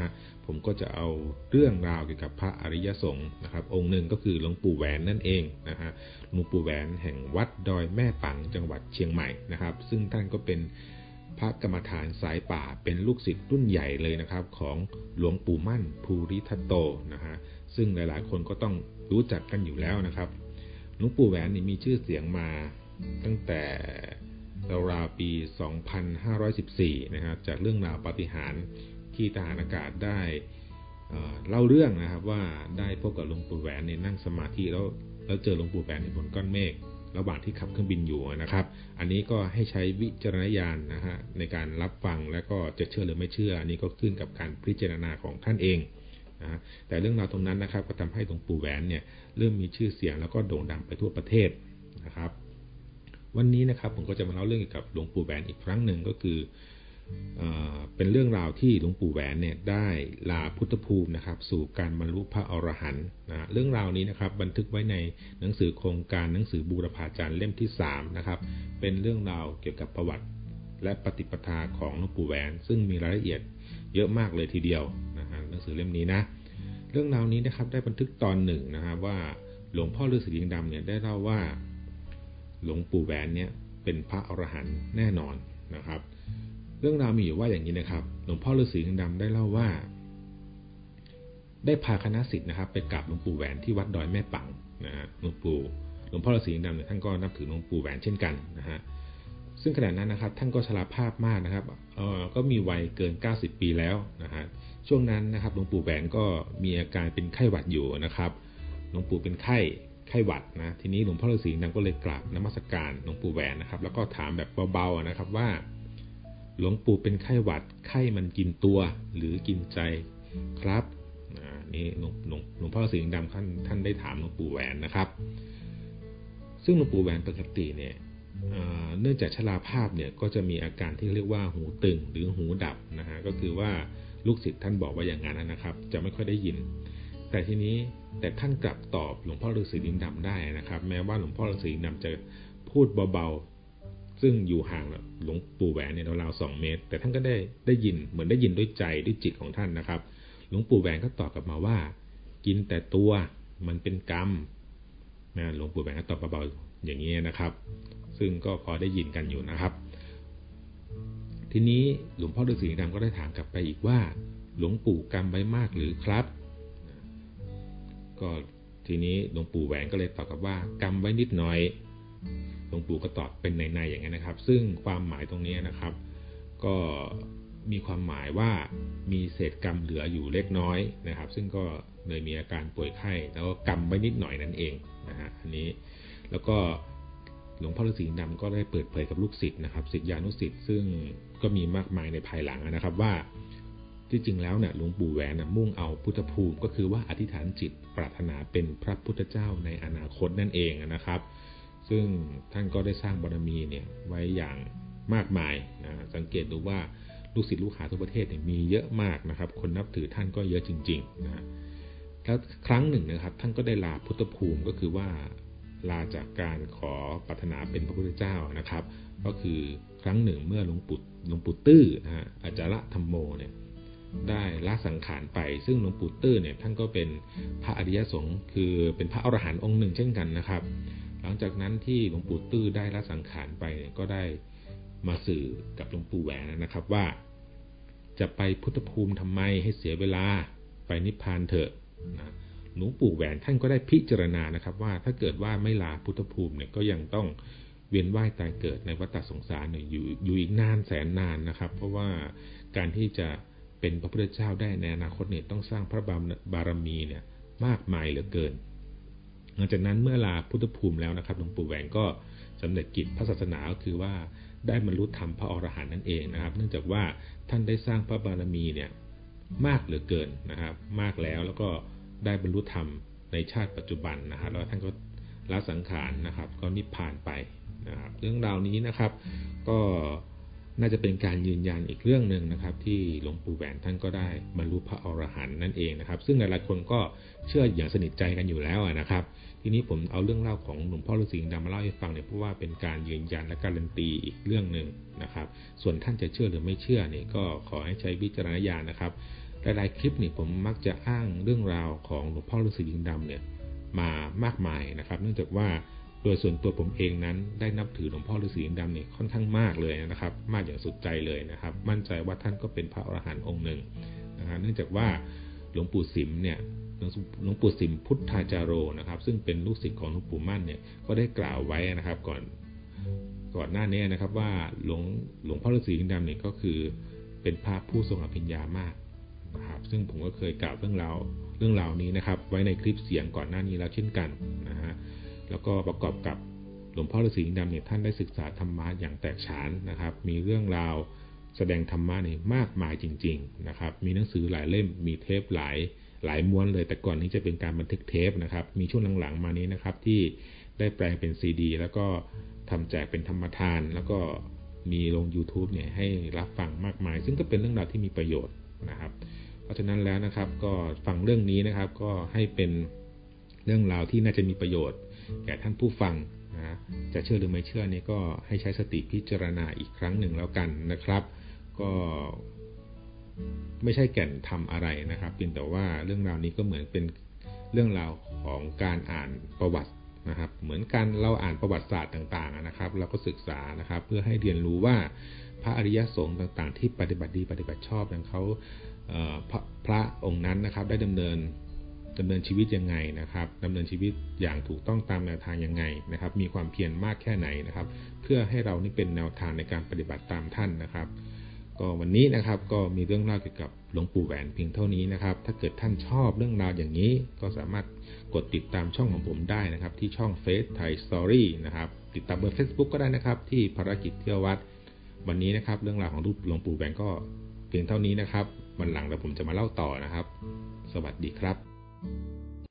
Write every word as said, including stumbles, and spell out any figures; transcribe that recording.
ผมก็จะเอาเรื่องราวเกี่ยวกับพระอริยสงฆ์นะครับองค์หนึ่งก็คือหลวงปู่แหวนนั่นเองนะฮะหลวงปู่แหวนแห่งวัดดอยแม่ปังจังหวัดเชียงใหม่นะครับซึ่งท่านก็เป็นพระกรรมฐานสายป่าเป็นลูกศิษย์รุ่นใหญ่เลยนะครับของหลวงปู่มั่นภูริทัตโตนะฮะซึ่งหลายๆคนก็ต้องรู้จักกันอยู่แล้วนะครับหลวงปู่แหวนนี่มีชื่อเสียงมาตั้งแต่ราวๆปี สองพันห้าร้อยสิบสี่ นะครับจากเรื่องราวปาฏิหาริย์ที่ทหารอากาศได้เอ่อเล่าเรื่องนะครับว่าได้พบกับหลวงปู่แหวนในนั่งสมาธิแล้วแล้วเจอหลวงปู่แหวนในบนก้อนเมฆระหว่างที่ขับเครื่องบินอยู่นะครับอันนี้ก็ให้ใช้วิจารณญาณนะฮะในการรับฟังและก็จะเชื่อหรือไม่เชื่ออันนี้ก็ขึ้นกับการพิจารณาของท่านเองนะแต่เรื่องราวตรงนั้นนะครับก็ทำให้หลวงปู่แหวนเนี่ยเริ่มมีชื่อเสียงแล้วก็โด่งดังไปทั่วประเทศนะครับวันนี้นะครับผมก็จะมาเล่าเรื่องเกี่ยวกับหลวงปู่แหวนอีกครั้งหนึ่งก็คือเอ่อเป็นเรื่องราวที่หลวงปู่แหวนเนี่ยได้ลาพุทธภูมินะครับสู่การบรรลุพระอรหันต์นะเรื่องราวนี้นะครับบันทึกไว้ในหนังสือโครงการหนังสือบูรพาจารย์เล่มที่สามนะครับเป็นเรื่องราวเกี่ยวกับประวัติและปฏิปทาของหลวงปู่แหวนซึ่งมีรายละเอียดเยอะมากเลยทีเดียวนะฮะหนังสือเล่มนี้นะเรื่องราวนี้นะครับได้บันทึกตอนหนึ่งนะครับว่าหลวงพ่อฤาษีลิงดำเนี่ยได้เล่าว่าหลวงปู่แหวนเนี่ยเป็นพระอรหันต์แน่นอนนะครับเรื่องราวมีอยู่ว่าอย่างนี้นะครับหลวงพ่อฤาษีลิงดำได้เล่าว่าได้พาคณะศิษย์นะครับไปกราบหลวงปู่แหวนที่วัดดอยแม่ปังนะฮะหลวงปู่หลวงพ่อฤาษีลิงดำเนี่ยท่านก็นับถือหลวงปู่แหวนเช่นกันนะฮะซึ่งขณะนั้นนะครับท่านก็ชราภาพมากนะครับเอ่อก็มีวัยเกินเก้าสิบปีแล้วนะฮะช่วงนั้นนะครับหลวงปู่แหวนก็มีอาการเป็นไข้หวัดอยู่นะครับหลวงปู่เป็นไข้ไข้หวัดนะทีนี้หลวงพ่อฤาษีลิงดำก็เลยกราบนมัสการหลวงปู่แหวนนะครับแล้วก็ถามแบบเบาๆนะครับว่าหลวงปู่เป็นไข้หวัดไข้มันกินตัวหรือกินใจครับนี่หลวงหลวงหลวงพ่อฤาษีลิงดำท่านท่านได้ถามหลวงปู่แหวนนะครับซึ่งหลวงปู่แหวนปกติเนี่ยเนื่องจากชราภาพเนี่ยก็จะมีอาการที่เรียกว่าหูตึงหรือหูดับนะฮะก็คือว่าลูกศิษย์ท่านบอกว่าอย่างนั้นนะครับจะไม่ค่อยได้ยินแต่ทีนี้แต่ท่านกลับตอบหลวงพ่อฤาษีลิงดำได้นะครับแม้ว่าหลวงพ่อฤาษีลิงดำจะพูดเบาๆซึ่งอยู่ห่างหลวงปู่แหวนเนี่ยราวๆสองเมตรแต่ท่านก็ได้ได้ยินเหมือนได้ยินด้วยใจด้วยจิตของท่านนะครับหลวงปู่แหวนก็ตอบกลับมาว่ากินแต่ตัวมันเป็นกรรมนะหลวงปู่แหวนก็ตอบเบาๆอย่างนี้นะครับซึ่งก็พอได้ยินกันอยู่นะครับทีนี้หลวงพ่อฤาษีลิงดำก็ได้ถามกลับไปอีกว่าหลวงปู่กรรมไว้มากหรือครับก็ทีนี้หลวงปู่แหวนก็เลยตอบกลับว่ากรรมไว้นิดหน่อยหลวงปู่ก็ตอบเป็นในๆอย่างนี้นะครับซึ่งความหมายตรงนี้นะครับก็มีความหมายว่ามีเศษกรรมเหลืออยู่เล็กน้อยนะครับซึ่งก็เลยมีอาการป่วยไข้แล้วก็กรรมไว้นิดหน่อยนั่นเองนะฮะอันนี้แล้วก็หลวงพ่อฤาษีลิงดำก็ได้เปิดเผยกับลูกศิษย์นะครับศิษยานุศิษย์ซึ่งก็มีมากมายในภายหลังนะครับว่าที่จริงแล้วเนี่ยหลวงปู่แหวนมุ่งเอาพุทธภูมิก็คือว่าอธิษฐานจิตปรารถนาเป็นพระพุทธเจ้าในอนาคตนั่นเองนะครับซึ่งท่านก็ได้สร้างบารมีเนี่ยไว้อย่างมากมายนะสังเกตดูว่าลูกศิษย์ลูกหาทั่วประเทศเนี่ยมีเยอะมากนะครับคนนับถือท่านก็เยอะจริงๆนะแล้วครั้งหนึ่งนะครับท่านก็ได้ลาพุทธภูมิก็คือว่าลาจากการขอปรารถนาเป็นพระพุทธเจ้านะครับก็คือครั้งหนึ่งเมื่อหลวงปู่หลวงปู่ตื้อนะฮะอาจาระธรรมโมเนี่ยได้ละสังขารไปซึ่งหลวงปู่ตื้อเนี่ยท่านก็เป็นพระอริยสงฆ์คือเป็นพระอรหันต์องค์หนึ่งเช่นกันนะครับหลังจากนั้นที่หลวงปู่ตื้อได้ละสังขารไปก็ได้มาสื่อกับหลวงปู่แหวนนะครับว่าจะไปพุทธภูมิทำไมให้เสียเวลาไปนิพพานเถอะนะหลวงปู่แหวนท่านก็ได้พิจารณานะครับว่าถ้าเกิดว่าไม่ลาพุทธภูมิเนี่ยก็ยังต้องเวียนว่ายตายเกิดในวัฏสงสารเนี่ยอยู่อยู่อีกนานแสนนานนะครับเพราะว่าการที่จะเป็นพระพุทธเจ้าได้ในอนาคตเนี่ยต้องสร้างพระบารมีเนี่ยมากมายเหลือเกินหลังจากนั้นเมื่อลาพุทธภูมิแล้วนะครับหลวงปู่แหวนก็สำเร็จกิจพระศาสนาก็คือว่าได้บรรลุธรรมพระอรหันต์นั่นเองนะครับเนื่องจากว่าท่านได้สร้างพระบารมีเนี่ยมากเหลือเกินนะครับมากแล้วแล้วก็ได้บรรลุธรรมในชาติปัจจุบันนะครับแล้วท่านก็ละสังขารนะครับก็นิพพานไปนะครับเรื่องราวนี้นะครับก็น่าจะเป็นการยืนยันอีกเรื่องหนึ่งนะครับที่หลวงปู่แหวนท่านก็ได้บรรลุพระอรหันต์นั่นเองนะครับซึ่งหลายๆคนก็เชื่ออย่างสนิทใจกันอยู่แล้วนะครับทีนี้ผมเอาเรื่องเล่าของหลวงพ่อฤาษีลิงดำมาเล่าให้ฟังเนี่ยเพราะว่าเป็นการยืนยันและการันตีอีกเรื่องหนึ่งนะครับส่วนท่านจะเชื่อหรือไม่เชื่อเนี่ยก็ขอให้ใช้วิจารณญาณนะครับหลายๆคลิปนี่ผมมักจะอ้างเรื่องราวของหลวงพ่อฤาษีลิงดำเนี่ยมามากมายนะครับเนื่องจากว่าโดยส่วนตัวผมเองนั้นได้นับถือหลวงพ่อฤาษีลิงดำเนี่ยค่อนข้างมากเลยนะครับมากอย่างสุดใจเลยนะครับมั่นใจว่าท่านก็เป็นพระอรหันต์องค์หนึ่งนะฮะเนื่องจากว่าหลวงปู่สิมเนี่ยหลวงปู่สิมพุทธาจาโรนะครับซึ่งเป็นลูกศิษย์ของหลวงปู่มั่นเนี่ยก็ได้กล่าวไว้นะครับก่อนก่อนหน้านี้นะครับว่าหลวงหลวงพ่อฤาษีลิงดำเนี่ยก็คือเป็นพระผู้ทรงอภิญญามากนะครับซึ่งผมก็เคยกล่าวเรื่องราวเรื่องราวนี้นะครับไว้ในคลิปเสียงก่อนหน้านี้แล้วเช่นกันนะฮะแล้วก็ประกอบกับหลวงพ่อฤาษีลิงดำเนี่ยท่านได้ศึกษาธรรมะอย่างแตกฉานนะครับมีเรื่องราวแสดงธรรมะเนี่ยมากมายจริงๆนะครับมีหนังสือหลายเล่มมีเทปหลายหลายม้วนเลยแต่ก่อนนี้จะเป็นการบันทึกเทปนะครับมีช่วงหลังๆมานี้นะครับที่ได้แปลงเป็นซีดีแล้วก็ทำแจกเป็นธรรมทานแล้วก็มีลง YouTube เนี่ยให้รับฟังมากมายซึ่งก็เป็นเรื่องราวที่มีประโยชน์นะครับเพราะฉะนั้นแล้วนะครับก็ฟังเรื่องนี้นะครับก็ให้เป็นเรื่องราวที่น่าจะมีประโยชน์แก่ท่านผู้ฟังนะจะเชื่อหรือไม่เชื่อนี่ก็ให้ใช้สติพิจารณาอีกครั้งหนึ่งแล้วกันนะครับก็ไม่ใช่แก่นทำอะไรนะครับเพียงแต่ว่าเรื่องราวนี้ก็เหมือนเป็นเรื่องราวของการอ่านประวัตินะครับเหมือนกันเราอ่านประวัติศาสตร์ต่างๆนะครับเราก็ศึกษานะครับเพื่อให้เรียนรู้ว่าพระอริยสงฆ์ต่างๆที่ปฏิบัติดีปฏิบัติชอบอย่างเขาพระพระองค์นั้นนะครับได้ดำเนินดำเนินชีวิตยังไงนะครับดำเนินชีวิตอย่างถูกต้องตามแนวทางยังไงนะครับมีความเพียรมากแค่ไหนนะครับเพื่อให้เรานี่เป็นแนวทางในการปฏิบัติตามท่านนะครับก็วันนี้นะครับก็มีเรื่องเล่าเกี่ยวกับหลวงปู่แหวนเพียงเท่านี้นะครับถ้าเกิดท่านชอบเรื่องราวอย่างนี้ก็สามารถกดติดตามช่องของผมได้นะครับที่ช่องเฟซไทยสตอรี่นะครับติดตามเบอร์ Facebook ก็ได้นะครับที่ภารกิจเที่ยววัดวันนี้นะครับเรื่องราวของรูปหลวงปู่แหวนก็เพียงเท่านี้นะครับวันหลังเราผมจะมาเล่าต่อนะครับสวัสดีครับ